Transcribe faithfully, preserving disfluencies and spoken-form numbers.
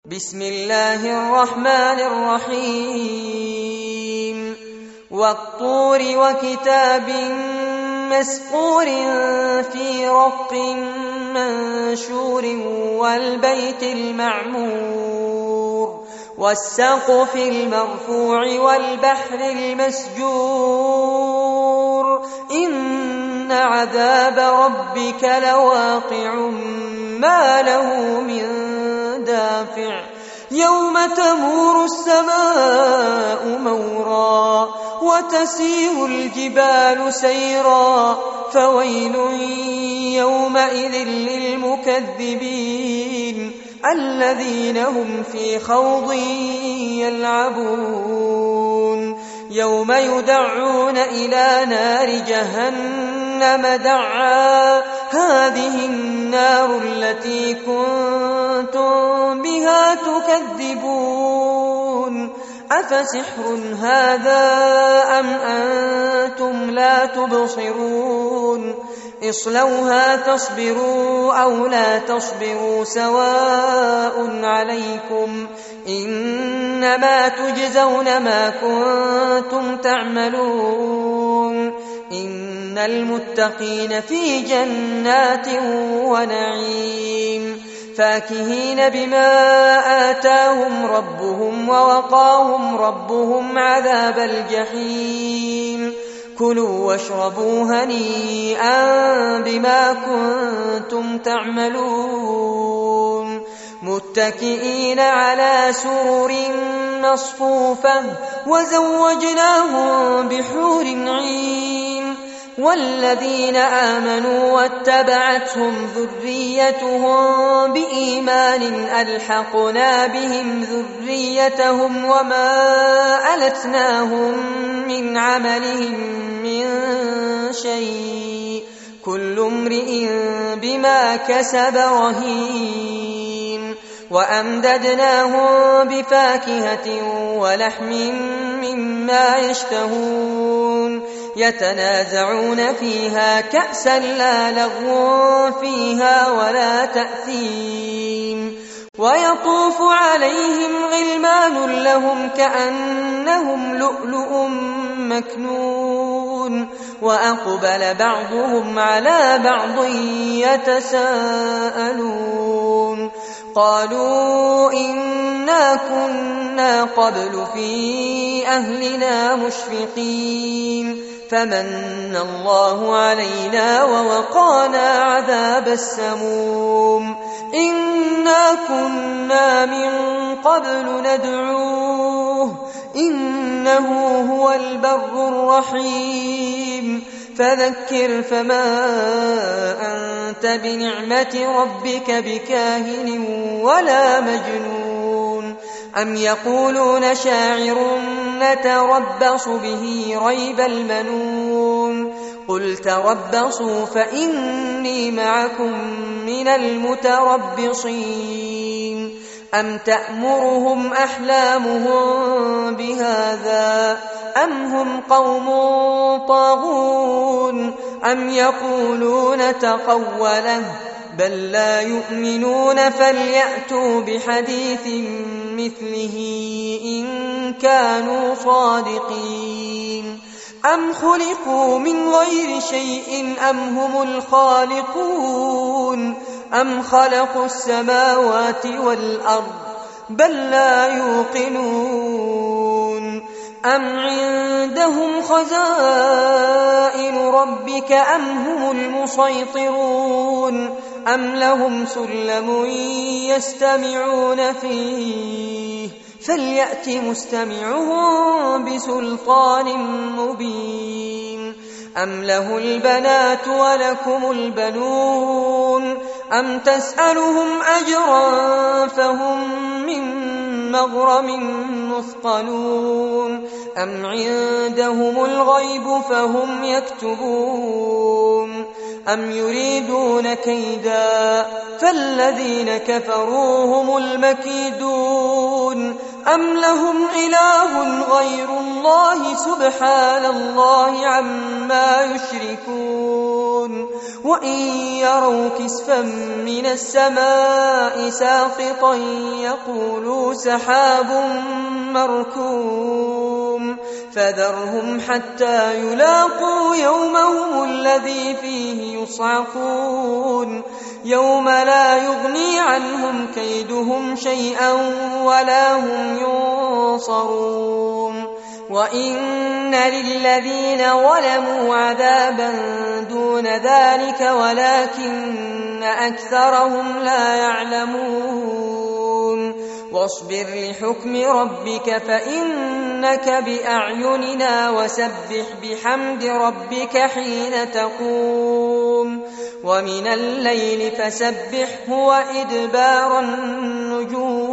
بسم الله الرحمن الرحيم والطور وكتاب مسطور في رق منشور والبيت المعمور والسقف المرفوع والبحر المسجور إن عذاب ربك لواقع ما له من دافع يوم تمور السماء مورا وتسير الجبال سيرا فويل يومئذ للمكذبين الذين هم في خوض يلعبون يوم يدعون إلى نار جهنم دعا هذه النار التي كنتم بها تكذبون أفسحر هذا أم أنتم لا تبصرون اصلوها تصبروا أو لا تصبروا سواء عليكم إنما تجزون ما كنتم تعملون إن المتقين في جنات ونعيم فاكهين بما آتاهم ربهم ووقاهم ربهم عذاب الجحيم كلوا واشربوا هنيئا بما كنتم تعملون متكئين على سرر مصفوفة وزوجناهم بحور عين والذين آمنوا واتبعتهم ذريتهم بإيمان ألحقنا بهم ذريتهم وما ألتناهم من عملهم من شيء كل امرئ بما كسب رهين وأمددناهم بفاكهة ولحم مما يشتهون يتنازعون فيها كأسا لا لغو فيها ولا تأثيم ويطوف عليهم غلمان لهم كأنهم لؤلؤ مكنون وأقبل بعضهم على بعض يتساءلون قالوا إنا كنا قبل في أهلنا مشفقين فمن الله علينا ووقانا عذاب السموم إنا كنا من قبل ندعوه إنه هو البر الرحيم فذكر فما أنت بنعمة ربك بكاهن ولا مجنون أم يقولون شاعر نتربص به ريب المنون قل تربصوا فإني معكم من المتربصين أم تأمرهم أحلامهم بهذا أم هم قوم طاغون أم يقولون تقوله بل لا يؤمنون فليأتوا بحديث مثله إن كانوا صادقين أم خلقوا من غير شيء أم هم الخالقون أم خلقوا السماوات والأرض بل لا يوقنون أم عندهم خزائن ربك أم هم المسيطرون أم لهم سلم يستمعون فيه فليأت مستمعهم بسلطان مبين أم له البنات ولكم البنون أم تسألهم أجرا فهم من مغرم مثقلون أم عندهم الغيب فهم يكتبون أم يريدون كيدا فالذين كفروا هم المكيدون أم لهم إله غير الله سبحان الله عما يشركون وإن يروا كسفا من السماء ساقطا يقولوا سحاب مركوم فذرهم حتى يلاقوا يومهم الذي فيه يصعقون يوم لا يغني عنهم كيدهم شيئا ولا هم ينصرون وإن للذين ظلموا عذابا دون ذلك ولكن أكثرهم لا يعلمون واصبر لحكم ربك فإنك بأعيننا وسبح بحمد ربك حين تقوم ومن الليل فسبحه وإدبار النجوم